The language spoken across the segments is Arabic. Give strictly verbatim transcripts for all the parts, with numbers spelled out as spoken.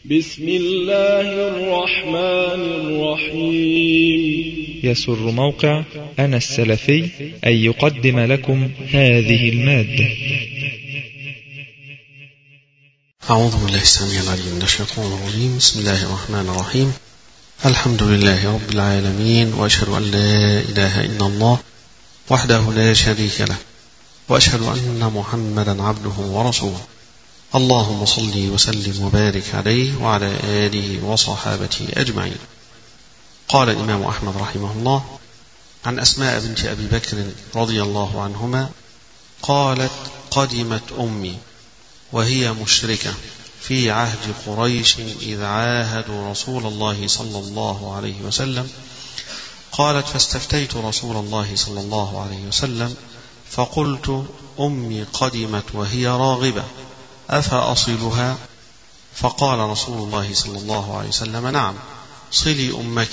بسم الله الرحمن الرحيم. يسر موقع أنا السلفي أن يقدم لكم هذه المادة. أعوذ بالله السميع العليم من الشيطان الرجيم. بسم الله الرحمن الرحيم. الحمد لله رب العالمين، وأشهد أن لا إله إلا الله وحده لا شريك له، وأشهد أن محمدا عبده ورسوله. اللهم صل وسلم وبارك عليه وعلى آله وصحابته أجمعين. قال الإمام أحمد رحمه الله عن أسماء بنت أبي بكر رضي الله عنهما قالت: قدمت أمي وهي مشركة في عهد قريش إذ عاهدوا رسول الله صلى الله عليه وسلم. قالت: فاستفتيت رسول الله صلى الله عليه وسلم فقلت: أمي قدمت وهي راغبة أفأصلها؟ فقال رسول الله صلى الله عليه وسلم: نعم، صلي أمك.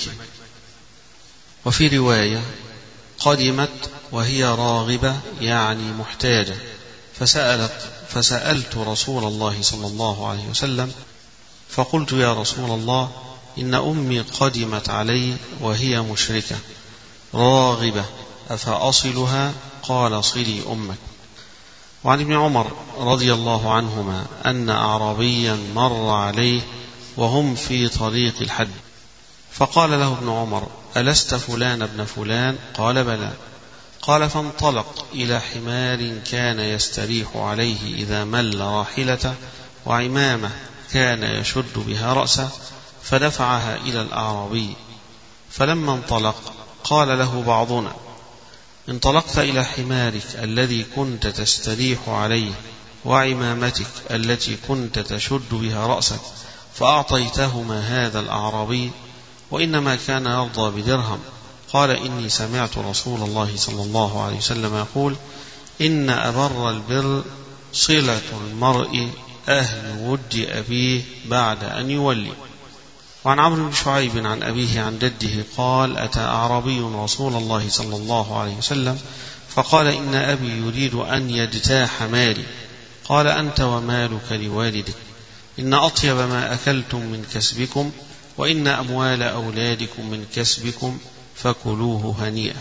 وفي رواية: قدمت وهي راغبة يعني محتاجة، فسألت فسألت رسول الله صلى الله عليه وسلم فقلت: يا رسول الله، إن أمي قدمت علي وهي مشركة راغبة أفأصلها؟ قال: صلي أمك. وعن ابن عمر رضي الله عنهما أن أعرابيا مر عليه وهم في طريق الحج، فقال له ابن عمر: ألست فلان ابن فلان؟ قال: بلى. قال: فانطلق إلى حمار كان يستريح عليه إذا مل راحلته، وعمامة كان يشد بها رأسه، فدفعها إلى الأعرابي. فلما انطلق قال له بعضنا: انطلقت إلى حمارك الذي كنت تستريح عليه وعمامتك التي كنت تشد بها رأسك فأعطيتهما هذا الأعرابي، وإنما كان يرضى بدرهم. قال: إني سمعت رسول الله صلى الله عليه وسلم يقول: إن أبر البر صلة المرء أهل ود أبيه بعد أن يولي. وعن عمرو بن شعيب عن أبيه عن جده قال: أتى أعرابي رسول الله صلى الله عليه وسلم فقال: إن أبي يريد أن يجتاح مالي. قال: أنت ومالك لوالدك، إن أطيب ما أكلتم من كسبكم، وإن أموال أولادكم من كسبكم، فكلوه هنيئا.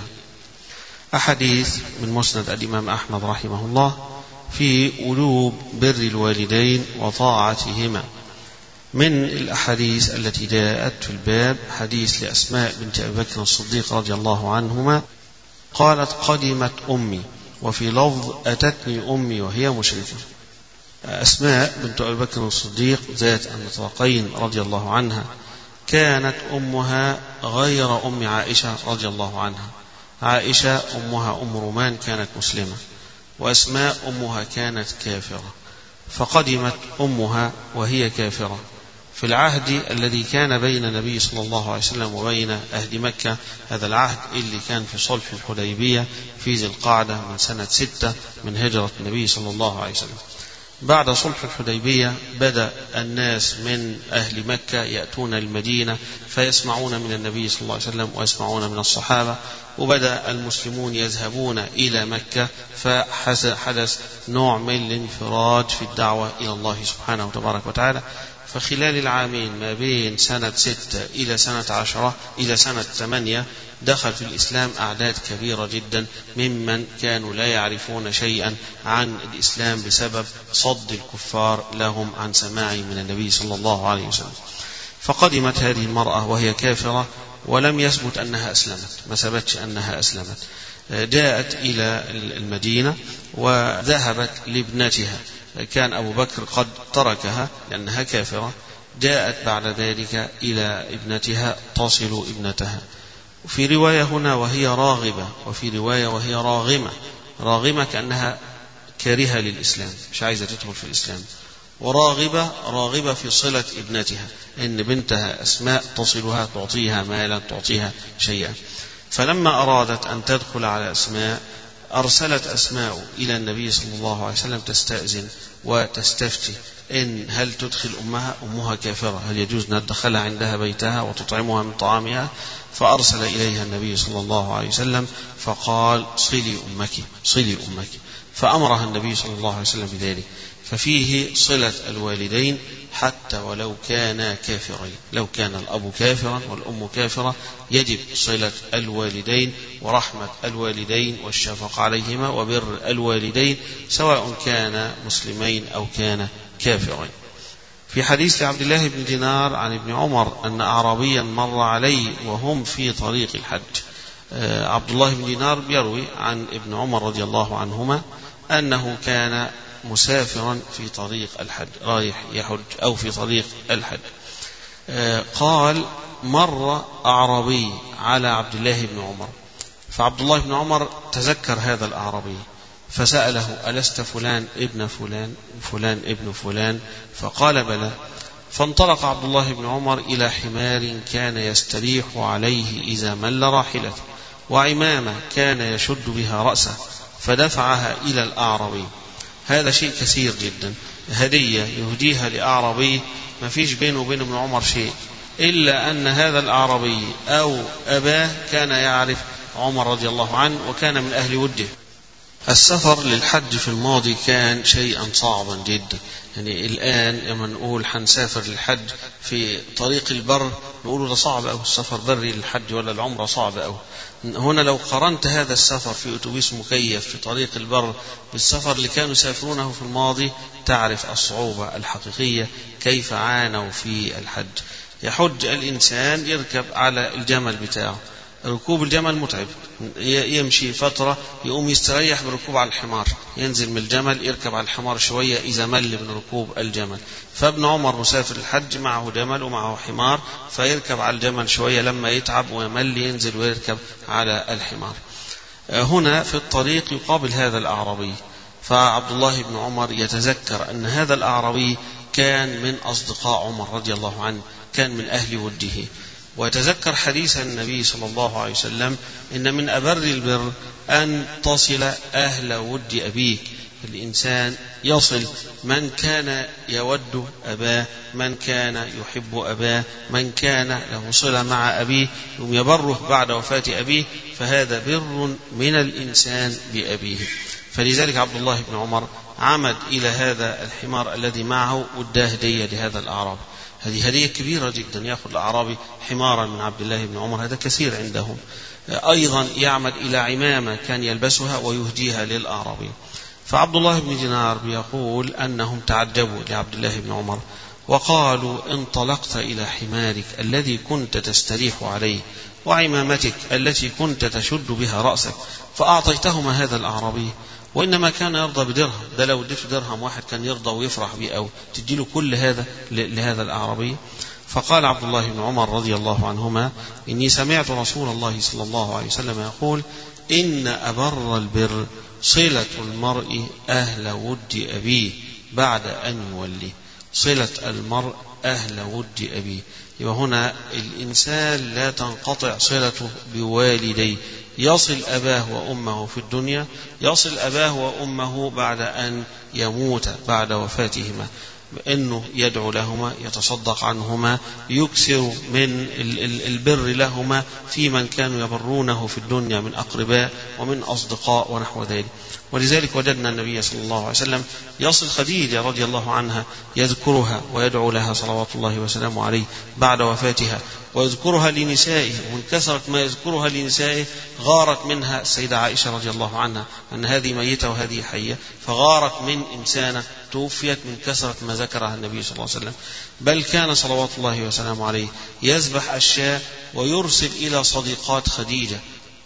أحاديث من مسند الإمام أحمد رحمه الله في وجوب بر الوالدين وطاعتهما. من الأحاديث التي جاءت في الباب حديث لأسماء بنت أبي بكر الصديق رضي الله عنهما قالت: قدمت أمي، وفي لفظ: أتتني أمي وهي مشركة. أسماء بنت أبي بكر الصديق ذات النطاقين رضي الله عنها كانت أمها غير أم عائشة رضي الله عنها. عائشة أمها أم رومان كانت مسلمة، وأسماء أمها كانت كافرة، فقدمت أمها وهي كافرة في العهد الذي كان بين النبي صلى الله عليه وسلم وبين أهل مكة. هذا العهد اللي كان في صلح الحديبية في ذي القعدة من سنة ستة من هجرة النبي صلى الله عليه وسلم. بعد صلح الحديبية بدأ الناس من أهل مكة يأتون المدينة فيسمعون من النبي صلى الله عليه وسلم ويسمعون من الصحابة، وبدأ المسلمون يذهبون إلى مكة، فحدث نوع من الانفراد في الدعوة إلى الله سبحانه وتبارك وتعالى. فخلال العامين ما بين سنة ستة إلى سنة عشرة إلى سنة ثمانية دخل في الإسلام أعداد كبيرة جدا ممن كانوا لا يعرفون شيئا عن الإسلام بسبب صد الكفار لهم عن سماع من النبي صلى الله عليه وسلم. فقدمت هذه المرأة وهي كافرة ولم يثبت أنها أسلمت، ما ثبتش أنها أسلمت. جاءت إلى المدينة وذهبت لابنتها، كان أبو بكر قد تركها لأنها كافرة. جاءت بعد ذلك إلى ابنتها تصل ابنتها. وفي رواية هنا وهي راغبة، وفي رواية وهي راغمة. راغمة كأنها كارهة للإسلام، مش عايزة تدخل في الإسلام. وراغبة راغبة في صلة ابنتها، إن بنتها أسماء تصلها، تعطيها مالا، تعطيها شيئا. فلما أرادت أن تدخل على أسماء أرسلت أسماء إلى النبي صلى الله عليه وسلم تستأذن وتستفتي إن هل تدخل أمها أمها كافرة، هل يجوز أن تدخلها عندها بيتها وتطعمها من طعامها. فأرسل إليها النبي صلى الله عليه وسلم فقال: صلي أمك، صلي أمك. فأمرها النبي صلى الله عليه وسلم بذلك. ففيه صلة الوالدين حتى ولو كانا كافرين، لو كان الأب كافرا والأم كافرة يجب صلة الوالدين ورحمة الوالدين والشفقة عليهما وبر الوالدين سواء كان مسلمين أو كان كافرين. في حديث عبد الله بن دينار عن ابن عمر أن أعرابيا مر عليه وهم في طريق الحج. عبد الله بن دينار يروي عن ابن عمر رضي الله عنهما أنه كان مسافرا في طريق الحج، رايح يحج أو في طريق الحج. قال مر أعرابي على عبد الله بن عمر، فعبد الله بن عمر تذكر هذا الأعرابي فسأله ألست فلان ابن فلان فلان ابن فلان؟ فقال بلى. فانطلق عبد الله بن عمر إلى حمار كان يستريح عليه إذا مل راحلته وعمامة كان يشد بها رأسه فدفعها إلى الأعرابي. هذا شيء كثير جدا، هدية يهديها لأعرابي ما فيش بينه وبين ابن عمر شيء، إلا أن هذا الأعرابي أو أباه كان يعرف عمر رضي الله عنه وكان من أهل وده. السفر للحج في الماضي كان شيئا صعبا جدا، يعني الآن لما نقول حنسافر للحج في طريق البر نقول ده صعب أو السفر بري للحج ولا العمرة صعب أو. هنا لو قارنت هذا السفر في أتوبيس مكيف في طريق البر بالسفر اللي كانوا يسافرونه في الماضي تعرف الصعوبة الحقيقية كيف عانوا في الحج. يحج الإنسان يركب على الجمل بتاعه، ركوب الجمل متعب، يمشي فترة يقوم يستريح بركوب على الحمار، ينزل من الجمل يركب على الحمار شوية إذا مل من ركوب الجمل. فابن عمر مسافر الحج معه جمل ومعه حمار، فيركب على الجمل شوية لما يتعب ويمل ينزل ويركب على الحمار. هنا في الطريق يقابل هذا الأعرابي، فعبد الله بن عمر يتذكر أن هذا الأعرابي كان من أصدقاء عمر رضي الله عنه، كان من أهل وده، ويتذكر حديث النبي صلى الله عليه وسلم إن من أبر البر أن تصل أهل ود أبيك. الإنسان يصل من كان يود أباه، من كان يحب أباه، من كان له صلة مع أبيه ثم يبره بعد وفاة أبيه، فهذا بر من الإنسان بأبيه. فلذلك عبد الله بن عمر عمد إلى هذا الحمار الذي معه واداه هدية لهذا الأعرابي. هذه هدية كبيرة جدا، يأخذ الأعرابي حمارا من عبد الله بن عمر، هذا كثير عندهم. أيضا يعمد إلى عمامة كان يلبسها ويهديها للأعرابي. فعبد الله بن دينار يقول أنهم تعجبوا لعبد الله بن عمر وقالوا انطلقت إلى حمارك الذي كنت تستريح عليه وعمامتك التي كنت تشد بها رأسك فأعطيتهما هذا الأعرابي، وإنما كان يرضى بدرهم، ده لو اديته درهم واحد كان يرضى ويفرح به، أو تديله كل هذا لهذا الأعرابي. فقال عبد الله بن عمر رضي الله عنهما إني سمعت رسول الله صلى الله عليه وسلم يقول إن أبر البر صلة المرء أهل ود أبيه بعد أن يوليه. صلة المرء أهل ود أبيه، وهنا الإنسان لا تنقطع صلته بوالديه، يصل أباه وأمه في الدنيا، يصل أباه وأمه بعد أن يموت بعد وفاتهما، بأنه يدعو لهما، يتصدق عنهما، يكثر من البر لهما في من كانوا يبرونه في الدنيا من أقرباء ومن أصدقاء ونحو ذلك. ولذلك وجدنا النبي صلى الله عليه وسلم يصل خديجة رضي الله عنها يذكرها ويدعو لها صلوات الله وسلامه عليه بعد وفاتها، ويذكرها لنسائه، ومن كثرة ما يذكرها لنسائه غارت منها السيدة عائشة رضي الله عنها أن هذه ميتة وهذه حية، فغارت من إنسانة توفيت من كثرة ما ذكرها النبي صلى الله عليه وسلم. بل كان صلوات الله وسلامه عليه يذبح الشاة ويرسل إلى صديقات خديجة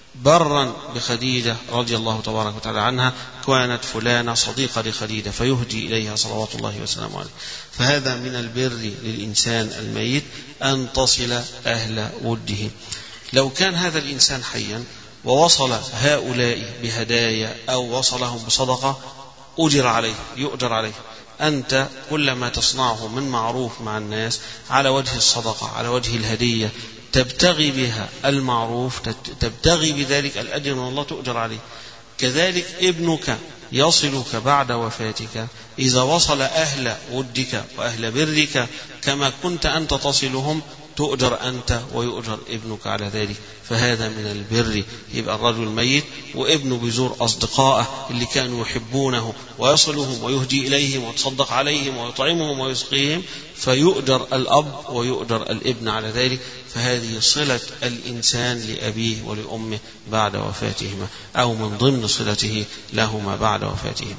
برا بخديجة رضي الله تبارك وتعالى عنها، كانت فلانة صديقة لخديجة، فيهدي إليها صلوات الله وسلامه عليه. فهذا من البر للإنسان الميت أن تصل أهل وده. لو كان هذا الإنسان حيا ووصل هؤلاء بهدايا أو وصلهم بصدقة أجر عليه، يؤجر عليه. أنت كل ما تصنعه من معروف مع الناس على وجه الصدقة، على وجه الهدية، تبتغي بها المعروف، تبتغي بذلك الأجر من الله، تؤجر عليه. كذلك ابنك يصلك بعد وفاتك إذا وصل أهل ودك وأهل برك كما كنت أنت تصلهم، تؤجر أنت ويؤجر ابنك على ذلك، فهذا من البر. يبقى الرجل ميت وابنه بيزور أصدقائه اللي كانوا يحبونه ويصلهم ويهدي إليهم ويتصدق عليهم ويطعمهم ويسقيهم، فيؤجر الأب ويؤجر الابن على ذلك. فهذه صلة الإنسان لأبيه ولأمه بعد وفاتهما، أو من ضمن صلته لهما بعد وفاتهما.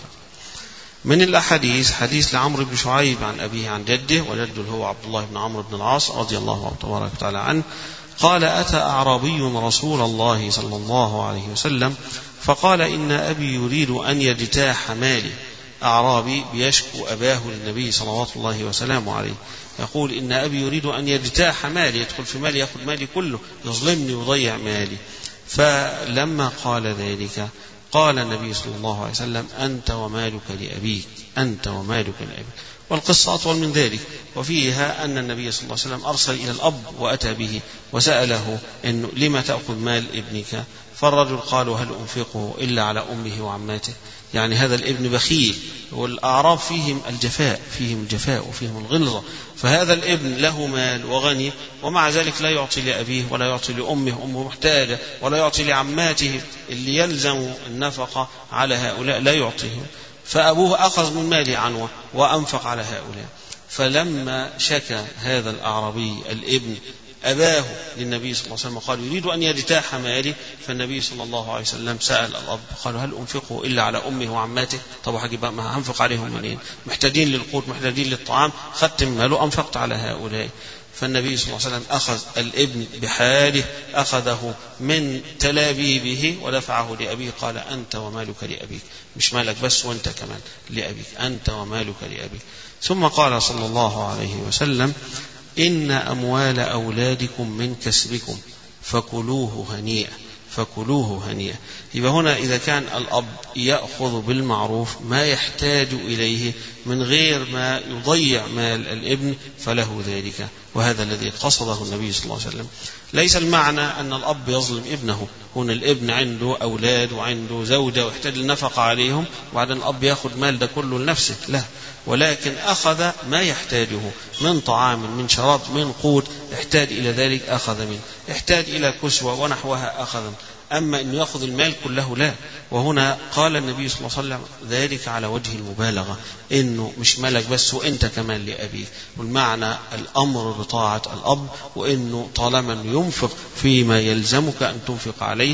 من الأحاديث حديث لعمرو بن شعيب عن أبيه عن جده، وجده هو عبد الله بن عمرو بن العاص رضي الله تبارك وتعالى عنه، قال: أتى أعرابي رسول الله صلى الله عليه وسلم فقال: إن أبي يريد أن يجتاح مالي. أعرابي بيشكو أباه للنبي صلى الله وسلامه عليه، يقول: إن أبي يريد أن يجتاح مالي، يدخل في مالي، يأخذ مالي كله، يظلمني ويضيع مالي. فلما قال ذلك قال النبي صلى الله عليه وسلم: أنت ومالك لأبيك، أنت ومالك لأبيك. والقصة أطول من ذلك، وفيها أن النبي صلى الله عليه وسلم أرسل إلى الأب وأتى به وسأله إنه لما تأخذ مال ابنك؟ فالرجل قال: هل أنفقه إلا على أمه وعماته؟ يعني هذا الابن بخيل، والأعراب فيهم الجفاء، فيهم الجفاء وفيهم الغلظة. فهذا الابن له مال وغني، ومع ذلك لا يعطي لأبيه ولا يعطي لأمه، أمه محتاجة، ولا يعطي لعماته اللي يلزم النفقة على هؤلاء، لا يعطيهم. فأبوه أخذ من ماله عنوة وأنفق على هؤلاء. فلما شكى هذا الأعرابي الابن أباه للنبي صلى الله عليه وسلم قال: يريد أن يجتاح مالي، فالنبي صلى الله عليه وسلم سأل الأب قال: هل أنفقه إلا على أمه وعماته؟ طب حاجب ما هنفق عليهم منين؟ محتاجين للقوت، محتاجين للطعام، خدت من ماله أنفقت على هؤلاء. فالنبي صلى الله عليه وسلم أخذ الابن بحاله، أخذه من تلابيبه ودفعه لأبيه، قال: أنت ومالك لأبيك، مش مالك بس وأنت كمان لأبيك، أنت ومالك لأبيك. ثم قال صلى الله عليه وسلم: إن أموال أولادكم من كسبكم فكلوه هنيئا، فكلوه هنيئا. يبقى هنا إذا كان الأب يأخذ بالمعروف ما يحتاج إليه من غير ما يضيع مال الابن فله ذلك، وهذا الذي قصده النبي صلى الله عليه وسلم. ليس المعنى أن الأب يظلم ابنه، هنا الابن عنده أولاد وعنده زوجة ويحتاج النفقة عليهم، وبعدين الأب يأخذ مال ده كله لنفسه، لا، ولكن أخذ ما يحتاجه من طعام، من شراب، من قوت، احتاج إلى ذلك أخذ منه، احتاج إلى كسوة ونحوها أخذ. أما أن يأخذ المال كله لا. وهنا قال النبي صلى الله عليه وسلم ذلك على وجه المبالغة، إنه مش مالك بس وإنت كمان لأبيك، والمعنى الأمر بطاعة الأب، وإنه طالما ينفق فيما يلزمك أن تنفق عليه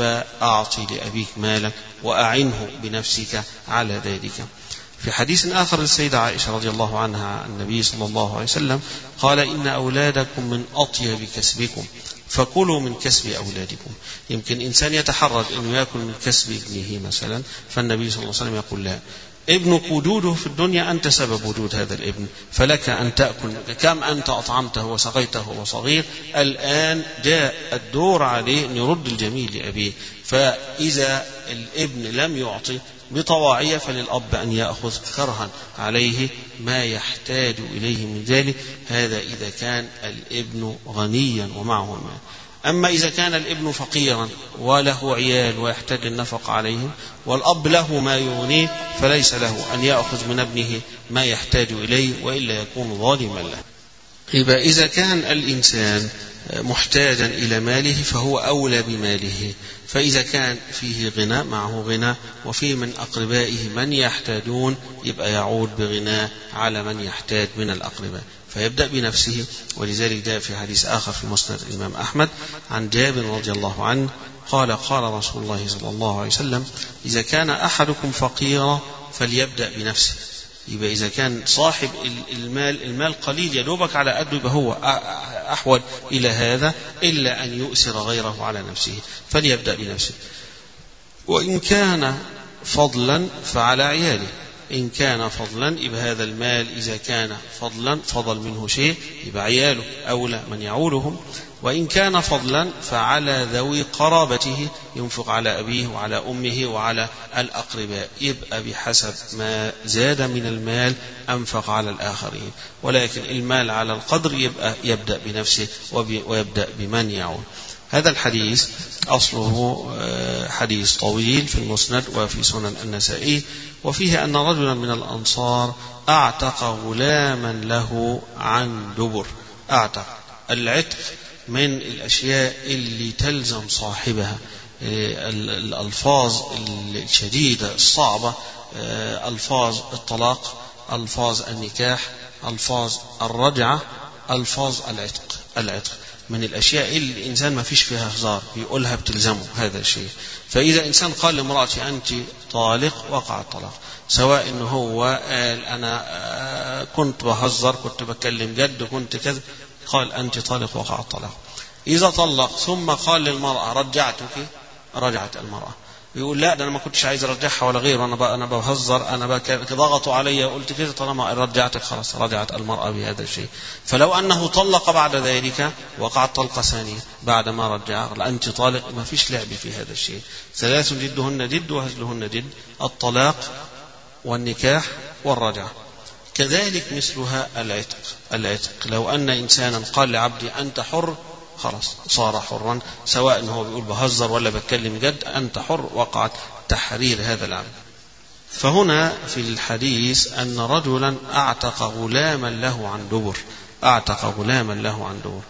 فأعطي لأبيك مالك وأعنه بنفسك على ذلك. في حديث آخر للسيدة عائشة رضي الله عنها عن النبي صلى الله عليه وسلم قال: إن أولادكم من أطيب كسبكم فكلوا من كسب أولادكم. يمكن إنسان يتحرج أنه يأكل من كسب ابنه مثلا، فالنبي صلى الله عليه وسلم يقول: لا، ابنك وجوده في الدنيا أنت سبب وجود هذا الابن، فلك أن تأكل، كم أنت أطعمته وسقيته وهو صغير، الآن جاء الدور عليه أن يرد الجميل لأبيه. فإذا الابن لم يعطي بطواعية فللأب أن يأخذ كرها عليه ما يحتاج إليه من ذلك، هذا إذا كان الابن غنيا ومعه المال. أما إذا كان الابن فقيرا وله عيال ويحتاج النفق عليهم والأب له ما يغنيه، فليس له أن يأخذ من ابنه ما يحتاج إليه، وإلا يكون ظالما له. يبقى إذا كان الإنسان محتاجا إلى ماله فهو أولى بماله، فإذا كان فيه غنى معه غنى وفيه من أقربائه من يحتاجون يبقى يعود بغناه على من يحتاج من الأقرباء، فيبدأ بنفسه. ولذلك جاء في حديث آخر في مسند الإمام أحمد عن جابر رضي الله عنه قال: قال رسول الله صلى الله عليه وسلم: إذا كان أحدكم فقيرا فليبدأ بنفسه. يبقى إذا كان صاحب المال المال قليل يدوبك على قده، يبقى هو أحوج إلى هذا إلا أن يؤثر غيره على نفسه، فليبدأ بنفسه. وإن كان فضلا فعلى عياله، إن كان فضلا يبقى هذا المال إذا كان فضلا فضل منه شيء يبقى عياله أولى من يعولهم، وإن كان فضلا فعلى ذوي قرابته، ينفق على أبيه وعلى أمه وعلى الأقرباء، يبقى بحسب ما زاد من المال أنفق على الآخرين، ولكن المال على القدر يبقى يبدأ بنفسه ويبدأ بمن يعول. هذا الحديث أصله حديث طويل في المسند وفي سنن النسائي، وفيه أن رجلا من الأنصار أعتق غلاما له عن دبر، أعتق العتق من الأشياء اللي تلزم صاحبها الألفاظ الشديدة الصعبة، ألفاظ الطلاق، ألفاظ النكاح، ألفاظ الرجعة، ألفاظ العتق. العتق من الأشياء اللي الإنسان ما فيش فيها هزار، بيقولها بتلزمه هذا الشيء. فإذا إنسان قال لامرأتي أنت طالق وقع الطلاق، سواء إنه هو قال أنا كنت بهزر، كنت بتكلم جد، كنت كذا، قال أنت طالق وقع الطلاق. إذا طلق ثم قال للمرأة رجعتك، رجعت المرأة. يقول لا ده أنا ما كنتش عايز أرجعها ولا غيره، أنا أنا بهزر، أنا ضغطوا علي وقلت كذا، طالما رجعتك خلاص رجعت المرأة بهذا الشيء. فلو أنه طلق بعد ذلك وقعت طلقة ثانية بعد ما رجع، أنت طالق، ما فيش لعب في هذا الشيء. ثلاث جدهن جد وهزلهن جد: الطلاق والنكاح والرجعة. كذلك مثلها العتق. العتق لو أن إنسانا قال لعبدي أنت حر، خلاص صار حرا، سواء هو بيقول بهزر ولا بتكلم جد، أنت حر، وقعت تحرير هذا العبد. فهنا في الحديث أن رجلا أعتق غلاما له عن دبر، أعتق غلاما له عن دبر.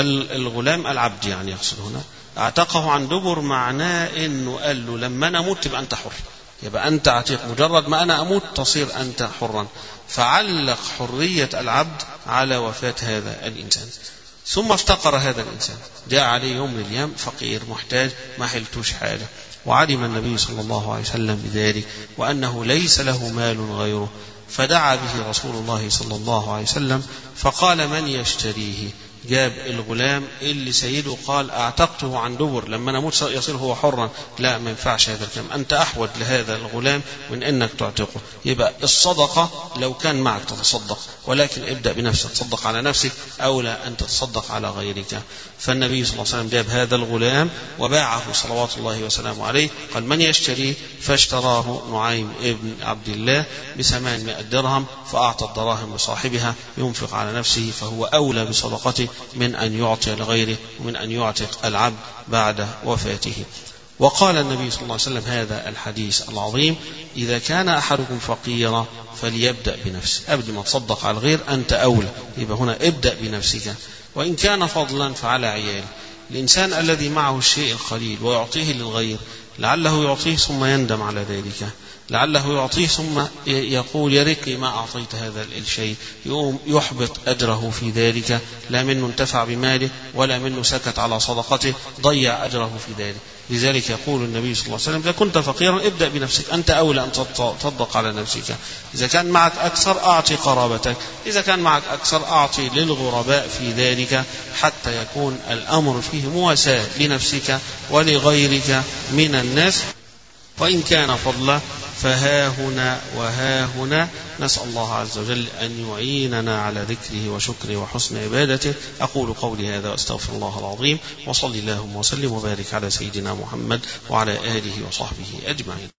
الغلام العبد يعني يقصد هنا، أعتقه عن دبر معناه أنه قال له لما أنا أموت تبقى أنت حر، يبقى أنت عتيق، مجرد ما أنا أموت تصير أنت حرا. فعلق حرية العبد على وفاة هذا الإنسان. ثم افتقر هذا الإنسان، جاء عليه يوم من الأيام فقير محتاج ما حلتوش حاجة، وعلم النبي صلى الله عليه وسلم بذلك وأنه ليس له مال غيره، فدعا به رسول الله صلى الله عليه وسلم فقال من يشتريه؟ جاب الغلام اللي سيده قال أعتقته عن دبر، لما نموت يصير هو حرا. لا، ما ينفعش هذا الكلام، أنت أحوج لهذا الغلام من أنك تعتقه. يبقى الصدقة لو كان معك تتصدق، ولكن ابدأ بنفسك، تصدق على نفسك أولى أن تتصدق على غيرك. فالنبي صلى الله عليه وسلم جاب هذا الغلام وباعه صلوات الله وسلامه عليه. قال من يشتريه؟ فاشتراه نعيم ابن عبد الله بثمانمائة درهم، فأعطى الدراهم لصاحبها ينفق على نفسه، فهو أولى بصدقته من أن يعطي لغيره ومن أن يعتق العبد بعد وفاته. وقال النبي صلى الله عليه وسلم هذا الحديث العظيم: إذا كان أحدكم فقيرا فليبدأ بنفسه، قبل ما تصدق على الغير أنت أولى. يبقى هنا ابدأ بنفسك، وإن كان فضلا فعلى عيال. الإنسان الذي معه الشيء القليل ويعطيه للغير لعله يعطيه ثم يندم على ذلك، لعله يعطيه ثم يقول يا ريتني ما أعطيت هذا الشيء، يقوم يحبط أجره في ذلك، لا منه انتفع بماله ولا منه سكت على صدقته، ضيع أجره في ذلك. لذلك يقول النبي صلى الله عليه وسلم: إذا كنت فقيرا ابدأ بنفسك، أنت أولى أن تصدق على نفسك. إذا كان معك أكثر أعطي قرابتك، إذا كان معك أكثر أعطي للغرباء في ذلك، حتى يكون الأمر فيه مواساة لنفسك ولغيرك من الناس. وإن كان فضلا فها هنا وها هنا. نسأل الله عز وجل أن يعيننا على ذكره وشكره وحسن عبادته. أقول قولي هذا وأستغفر الله العظيم، وصلي اللهم وسلم وبارك على سيدنا محمد وعلى آله وصحبه أجمعين.